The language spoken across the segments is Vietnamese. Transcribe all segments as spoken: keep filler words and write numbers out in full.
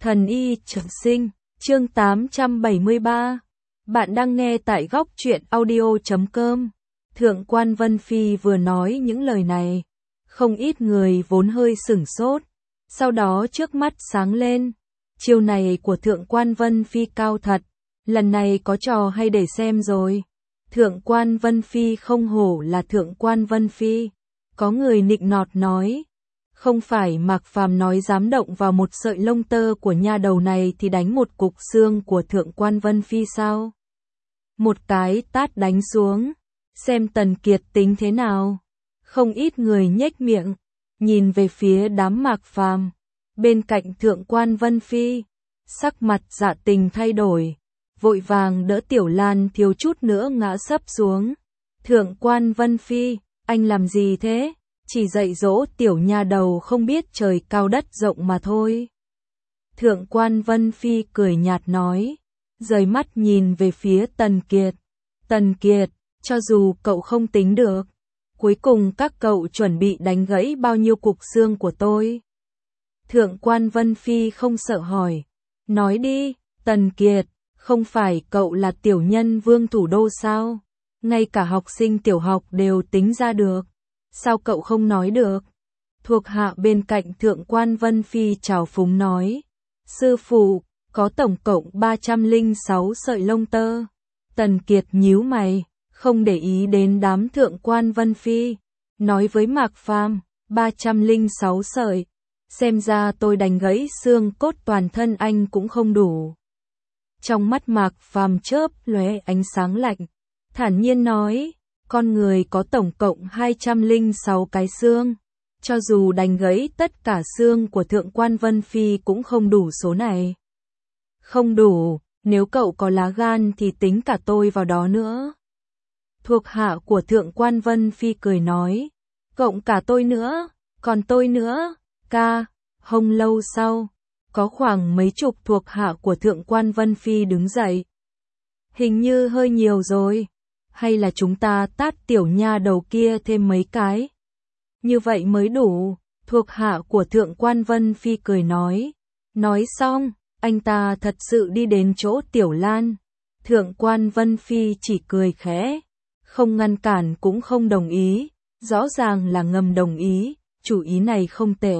Thần y trường sinh, chương tám trăm bảy mươi ba. Bạn đang nghe tại góc truyện audio chấm com. Thượng quan Vân Phi vừa nói những lời này, không ít người vốn hơi sửng sốt, sau đó trước mắt sáng lên. Chiêu này của Thượng quan Vân Phi cao thật, lần này có trò hay để xem rồi. Thượng quan Vân Phi không hổ là Thượng quan Vân Phi. Có người nịnh nọt nói, không phải Mạc Phàm nói dám động vào một sợi lông tơ của nha đầu này thì đánh một cục xương của Thượng quan Vân Phi sao? Một cái tát đánh xuống, xem Tần Kiệt tính thế nào. Không ít người nhếch miệng, nhìn về phía đám Mạc Phàm. Bên cạnh Thượng quan Vân Phi, sắc mặt Dạ Tình thay đổi, vội vàng đỡ Tiểu Lan thiếu chút nữa ngã sấp xuống. Thượng quan Vân Phi, anh làm gì thế? Chỉ dạy dỗ tiểu nha đầu không biết trời cao đất rộng mà thôi. Thượng quan Vân Phi cười nhạt nói, rời mắt nhìn về phía Tần Kiệt. Tần Kiệt, cho dù cậu không tính được, cuối cùng các cậu chuẩn bị đánh gãy bao nhiêu cục xương của tôi? Thượng quan Vân Phi không sợ hỏi, nói đi, Tần Kiệt, không phải cậu là tiểu nhân vương thủ đô sao? Ngay cả học sinh tiểu học đều tính ra được. Sao cậu không nói được? Thuộc hạ bên cạnh Thượng quan Vân Phi trào phúng nói, sư phụ, có tổng cộng ba trăm lẻ sáu sợi lông tơ. Tần Kiệt nhíu mày, không để ý đến đám Thượng quan Vân Phi, nói với Mạc Phàm, ba trăm lẻ sáu sợi, xem ra tôi đánh gãy xương cốt toàn thân anh cũng không đủ. Trong mắt Mạc Phàm chớp lóe ánh sáng lạnh, thản nhiên nói, con người có tổng cộng hai trăm lẻ sáu cái xương, cho dù đánh gãy tất cả xương của Thượng quan Vân Phi cũng không đủ số này. Không đủ, nếu cậu có lá gan thì tính cả tôi vào đó nữa. Thuộc hạ của Thượng quan Vân Phi cười nói, cộng cả tôi nữa, còn tôi nữa, ca. Không lâu sau, có khoảng mấy chục thuộc hạ của Thượng quan Vân Phi đứng dậy. Hình như hơi nhiều rồi. Hay là chúng ta tát tiểu nha đầu kia thêm mấy cái? Như vậy mới đủ, thuộc hạ của Thượng quan Vân Phi cười nói. Nói xong, anh ta thật sự đi đến chỗ Tiểu Lan. Thượng quan Vân Phi chỉ cười khẽ, không ngăn cản cũng không đồng ý, rõ ràng là ngầm đồng ý, chủ ý này không tệ.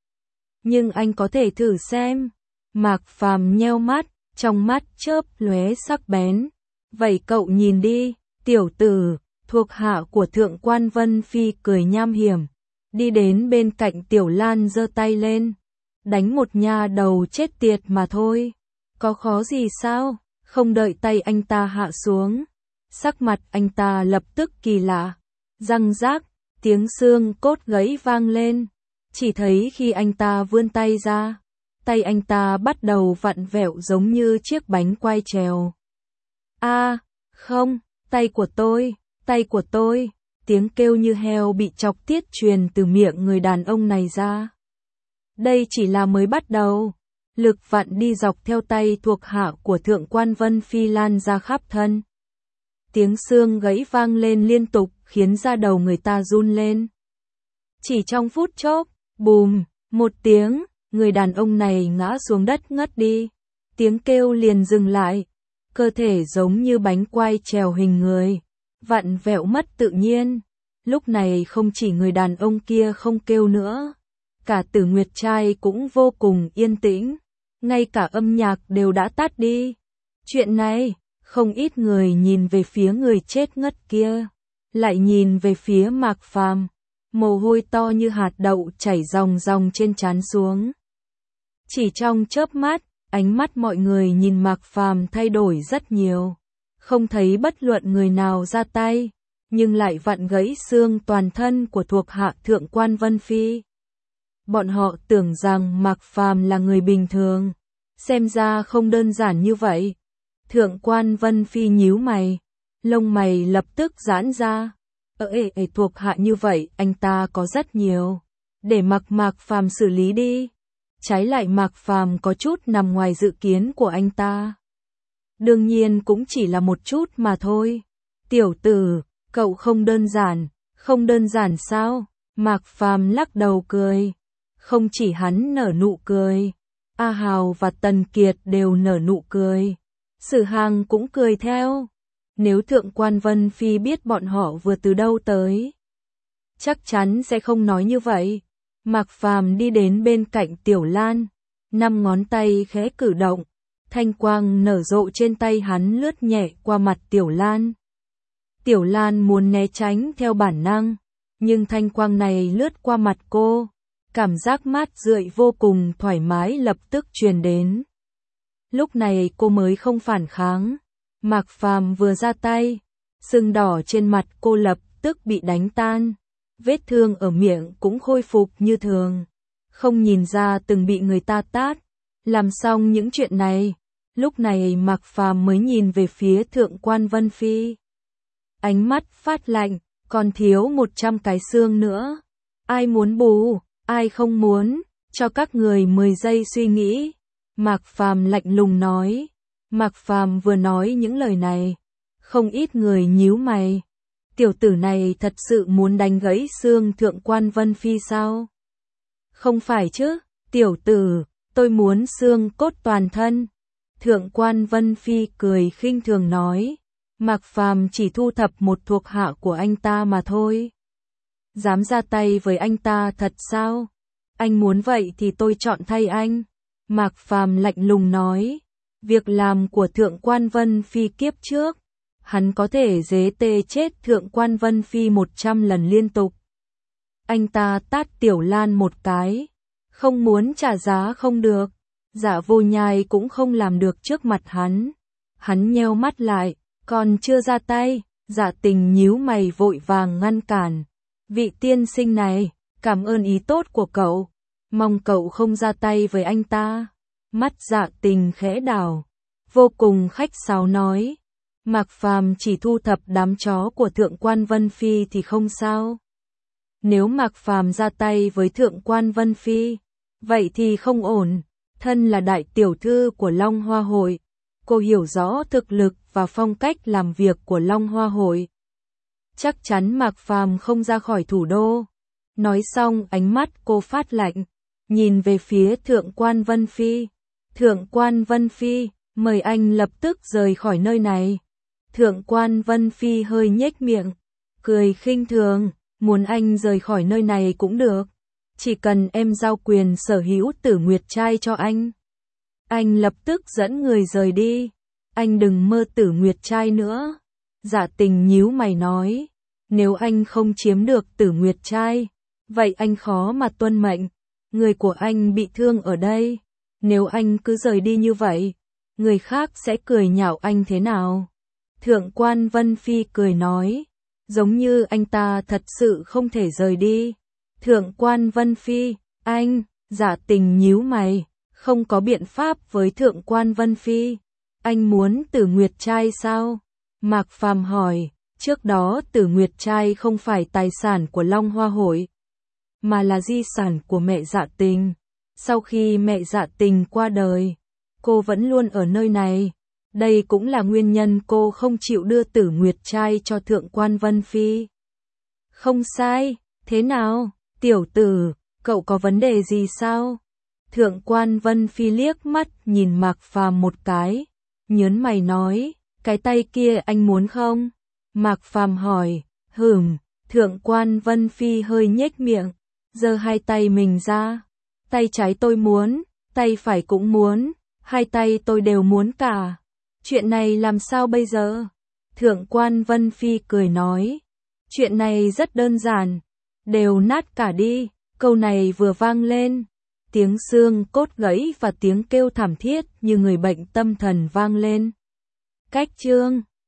Nhưng anh có thể thử xem. Mạc Phàm nheo mắt, trong mắt chớp lóe sắc bén. Vậy cậu nhìn đi. Tiểu tử, thuộc hạ của Thượng quan Vân Phi cười nham hiểm, đi đến bên cạnh Tiểu Lan giơ tay lên, đánh một nha đầu chết tiệt mà thôi, có khó gì sao? Không đợi tay anh ta hạ xuống, sắc mặt anh ta lập tức kỳ lạ, răng rác, tiếng xương cốt gãy vang lên, chỉ thấy khi anh ta vươn tay ra, tay anh ta bắt đầu vặn vẹo giống như chiếc bánh quai trèo. A, không! Tay của tôi, tay của tôi, tiếng kêu như heo bị chọc tiết truyền từ miệng người đàn ông này ra. Đây chỉ là mới bắt đầu, lực vặn đi dọc theo tay thuộc hạ của Thượng quan Vân Phi lan ra khắp thân. Tiếng xương gãy vang lên liên tục khiến da đầu người ta run lên. Chỉ trong phút chốc, bùm, một tiếng, người đàn ông này ngã xuống đất ngất đi, tiếng kêu liền dừng lại. Cơ thể giống như bánh quai trèo hình người, vặn vẹo mất tự nhiên. Lúc này không chỉ người đàn ông kia không kêu nữa, cả Tử Nguyệt trai cũng vô cùng yên tĩnh, ngay cả âm nhạc đều đã tắt đi. Chuyện này, không ít người nhìn về phía người chết ngất kia, lại nhìn về phía Mạc Phàm, mồ hôi to như hạt đậu chảy ròng ròng trên trán xuống. Chỉ trong chớp mắt, ánh mắt mọi người nhìn Mạc Phàm thay đổi rất nhiều, không thấy bất luận người nào ra tay, nhưng lại vặn gãy xương toàn thân của thuộc hạ Thượng quan Vân Phi. Bọn họ tưởng rằng Mạc Phàm là người bình thường, xem ra không đơn giản như vậy. Thượng quan Vân Phi nhíu mày, lông mày lập tức giãn ra. Ơ ê, ê thuộc hạ như vậy, anh ta có rất nhiều, để mặc Mạc Phàm xử lý đi. Trái lại Mạc Phàm có chút nằm ngoài dự kiến của anh ta. Đương nhiên cũng chỉ là một chút mà thôi. Tiểu tử, cậu không đơn giản, không đơn giản sao? Mạc Phàm lắc đầu cười. Không chỉ hắn nở nụ cười, A Hào và Tần Kiệt đều nở nụ cười. Sử Hằng cũng cười theo. Nếu Thượng quan Vân Phi biết bọn họ vừa từ đâu tới, chắc chắn sẽ không nói như vậy. Mạc Phàm đi đến bên cạnh Tiểu Lan, năm ngón tay khẽ cử động, thanh quang nở rộ trên tay hắn lướt nhẹ qua mặt Tiểu Lan. Tiểu Lan muốn né tránh theo bản năng, nhưng thanh quang này lướt qua mặt cô, cảm giác mát rượi vô cùng thoải mái lập tức truyền đến. Lúc này cô mới không phản kháng. Mạc Phàm vừa ra tay, sưng đỏ trên mặt cô lập tức bị đánh tan, vết thương ở miệng cũng khôi phục như thường, không nhìn ra từng bị người ta tát. Làm xong những chuyện này, lúc này Mạc Phàm mới nhìn về phía Thượng quan Vân Phi. Ánh mắt phát lạnh, còn thiếu một trăm cái xương nữa. Ai muốn bù, ai không muốn, cho các người mười giây suy nghĩ. Mạc Phàm lạnh lùng nói. Mạc Phàm vừa nói những lời này, không ít người nhíu mày. Tiểu tử này thật sự muốn đánh gãy xương Thượng quan Vân Phi sao? Không phải chứ, tiểu tử, tôi muốn xương cốt toàn thân. Thượng quan Vân Phi cười khinh thường nói. Mạc Phàm chỉ thu thập một thuộc hạ của anh ta mà thôi. Dám ra tay với anh ta thật sao? Anh muốn vậy thì tôi chọn thay anh. Mạc Phàm lạnh lùng nói. Việc làm của Thượng quan Vân Phi kiếp trước, hắn có thể dế tê chết Thượng quan Vân Phi một trăm lần liên tục. Anh ta tát Tiểu Lan một cái, không muốn trả giá không được, Dạ Vô Nhai cũng không làm được trước mặt hắn. Hắn nheo mắt lại, còn chưa ra tay, Dạ Tình nhíu mày vội vàng ngăn cản. Vị tiên sinh này, cảm ơn ý tốt của cậu, mong cậu không ra tay với anh ta. Mắt Dạ Tình khẽ đảo, vô cùng khách sáo nói. Mạc Phàm chỉ thu thập đám chó của Thượng quan Vân Phi thì không sao. Nếu Mạc Phàm ra tay với Thượng quan Vân Phi, vậy thì không ổn. Thân là đại tiểu thư của Long Hoa Hội, cô hiểu rõ thực lực và phong cách làm việc của Long Hoa Hội. Chắc chắn Mạc Phàm không ra khỏi thủ đô. Nói xong ánh mắt cô phát lạnh, nhìn về phía Thượng quan Vân Phi. Thượng quan Vân Phi, mời anh lập tức rời khỏi nơi này. Thượng quan Vân Phi hơi nhếch miệng, cười khinh thường, muốn anh rời khỏi nơi này cũng được. Chỉ cần em giao quyền sở hữu Tử Nguyệt trai cho anh, anh lập tức dẫn người rời đi. Anh đừng mơ Tử Nguyệt trai nữa. Dạ Tình nhíu mày nói, nếu anh không chiếm được Tử Nguyệt trai, vậy anh khó mà tuân mệnh. Người của anh bị thương ở đây, nếu anh cứ rời đi như vậy, người khác sẽ cười nhạo anh thế nào? Thượng quan Vân Phi cười nói, giống như anh ta thật sự không thể rời đi. Thượng quan Vân Phi, anh, Dạ Tình nhíu mày, không có biện pháp với Thượng quan Vân Phi. Anh muốn Tử Nguyệt trai sao? Mạc Phàm hỏi, trước đó Tử Nguyệt trai không phải tài sản của Long Hoa Hội, mà là di sản của mẹ Dạ Tình. Sau khi mẹ Dạ Tình qua đời, cô vẫn luôn ở nơi này. Đây cũng là nguyên nhân cô không chịu đưa Tử Nguyệt trai cho Thượng quan Vân Phi. Không sai, thế nào, tiểu tử, cậu có vấn đề gì sao? Thượng quan Vân Phi liếc mắt nhìn Mạc Phàm một cái, nhớn mày nói, cái tay kia anh muốn không? Mạc Phàm hỏi, hừm. Thượng quan Vân Phi hơi nhếch miệng, giơ hai tay mình ra. Tay trái tôi muốn, tay phải cũng muốn, hai tay tôi đều muốn cả. Chuyện này làm sao bây giờ? Thượng quan Vân Phi cười nói, chuyện này rất đơn giản, đều nát cả đi. Câu này vừa vang lên, tiếng xương cốt gãy và tiếng kêu thảm thiết như người bệnh tâm thần vang lên. Cách chương